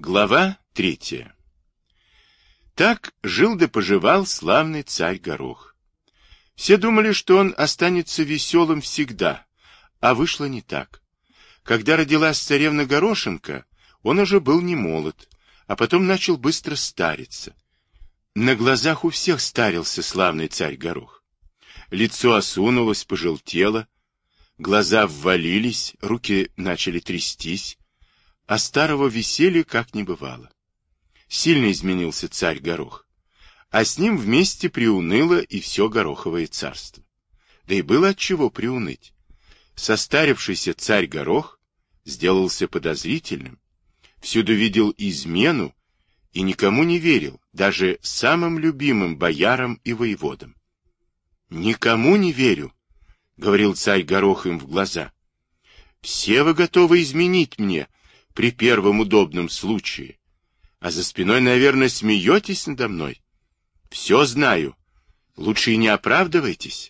Глава 3. Так жил да поживал славный царь Горох. Все думали, что он останется веселым всегда, а вышло не так. Когда родилась царевна Горошенко, он уже был не молод, а потом начал быстро стариться. На глазах у всех старился славный царь Горох. Лицо осунулось, пожелтело, глаза ввалились, руки начали трястись, а старого веселья как не бывало. Сильно изменился царь Горох, а с ним вместе приуныло и все Гороховое царство. Да и было от чего приуныть. Состарившийся царь Горох сделался подозрительным, всюду видел измену и никому не верил, даже самым любимым боярам и воеводам. «Никому не верю», — говорил царь Горох им в глаза. «Все вы готовы изменить мне при первом удобном случае, а за спиной, наверное, смеетесь надо мной. Все знаю, лучше и не оправдывайтесь».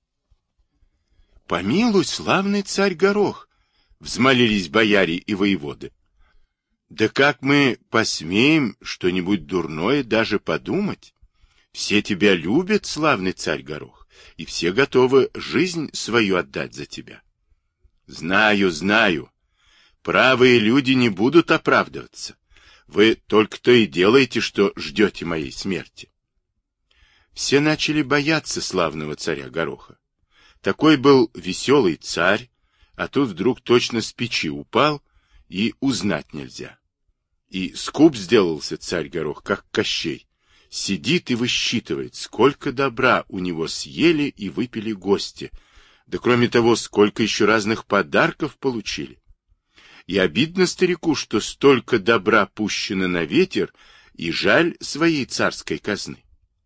«Помилуй, славный царь Горох», — взмолились бояре и воеводы. «Да как мы посмеем что-нибудь дурное даже подумать? Все тебя любят, славный царь Горох, и все готовы жизнь свою отдать за тебя». «Знаю, знаю. Правые люди не будут оправдываться. Вы только то и делаете, что ждете моей смерти». Все начали бояться славного царя Гороха. Такой был веселый царь, а тут вдруг точно с печи упал, и узнать нельзя. И скуп сделался царь Горох, как Кощей. Сидит и высчитывает, сколько добра у него съели и выпили гости, да кроме того, сколько еще разных подарков получили. И обидно старику, что столько добра пущено на ветер, и жаль своей царской казны.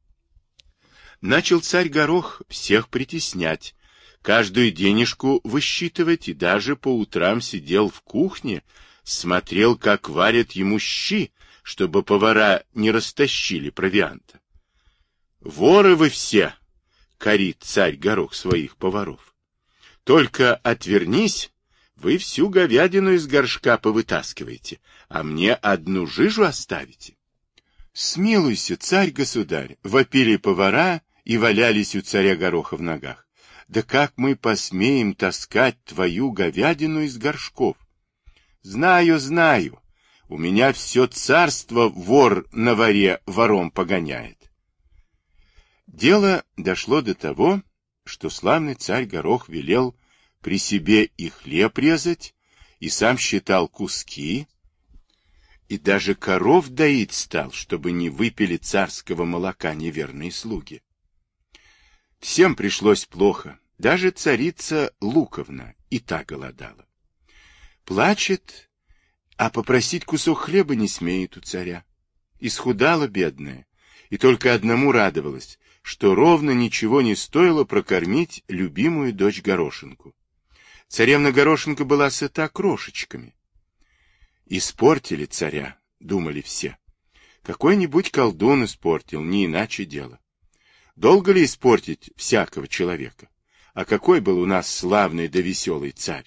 Начал царь Горох всех притеснять, каждую денежку высчитывать, и даже по утрам сидел в кухне, смотрел, как варят ему щи, чтобы повара не растащили провианта. «Воры вы все!» — корит царь Горох своих поваров. «Только отвернись, вы всю говядину из горшка повытаскиваете, а мне одну жижу оставите». «Смилуйся, царь-государь!» — вопили повара и валялись у царя Гороха в ногах. «Да как мы посмеем таскать твою говядину из горшков?» «Знаю, знаю. У меня все царство вор на воре вором погоняет». Дело дошло до того, что славный царь Горох велел при себе и хлеб резать, и сам считал куски, и даже коров доить стал, чтобы не выпили царского молока неверные слуги. Всем пришлось плохо, даже царица Луковна и та голодала. Плачет, а попросить кусок хлеба не смеет у царя. Исхудала бедная, и только одному радовалась, что ровно ничего не стоило прокормить любимую дочь Горошенку. Царевна Горошенко была сыта крошечками. Испортили царя, думали все. Какой-нибудь колдун испортил, не иначе дело. Долго ли испортить всякого человека? А какой был у нас славный да веселый царь?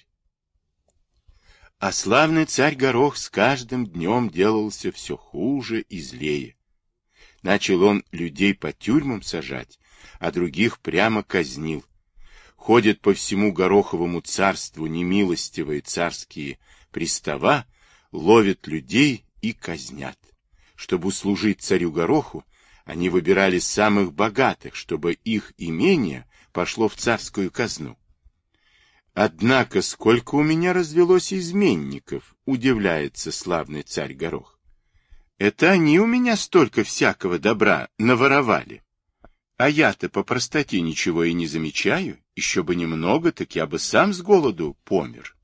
А славный царь Горох с каждым днем делался все хуже и злее. Начал он людей по тюрьмам сажать, а других прямо казнил. Ходят по всему Гороховому царству немилостивые царские пристава, ловят людей и казнят. Чтобы услужить царю Гороху, они выбирали самых богатых, чтобы их имение пошло в царскую казну. Однако сколько у меня развелось изменников, удивляется славный царь Горох. Это они у меня столько всякого добра наворовали. А я-то по простоте ничего и не замечаю, еще бы немного, так я бы сам с голоду помер.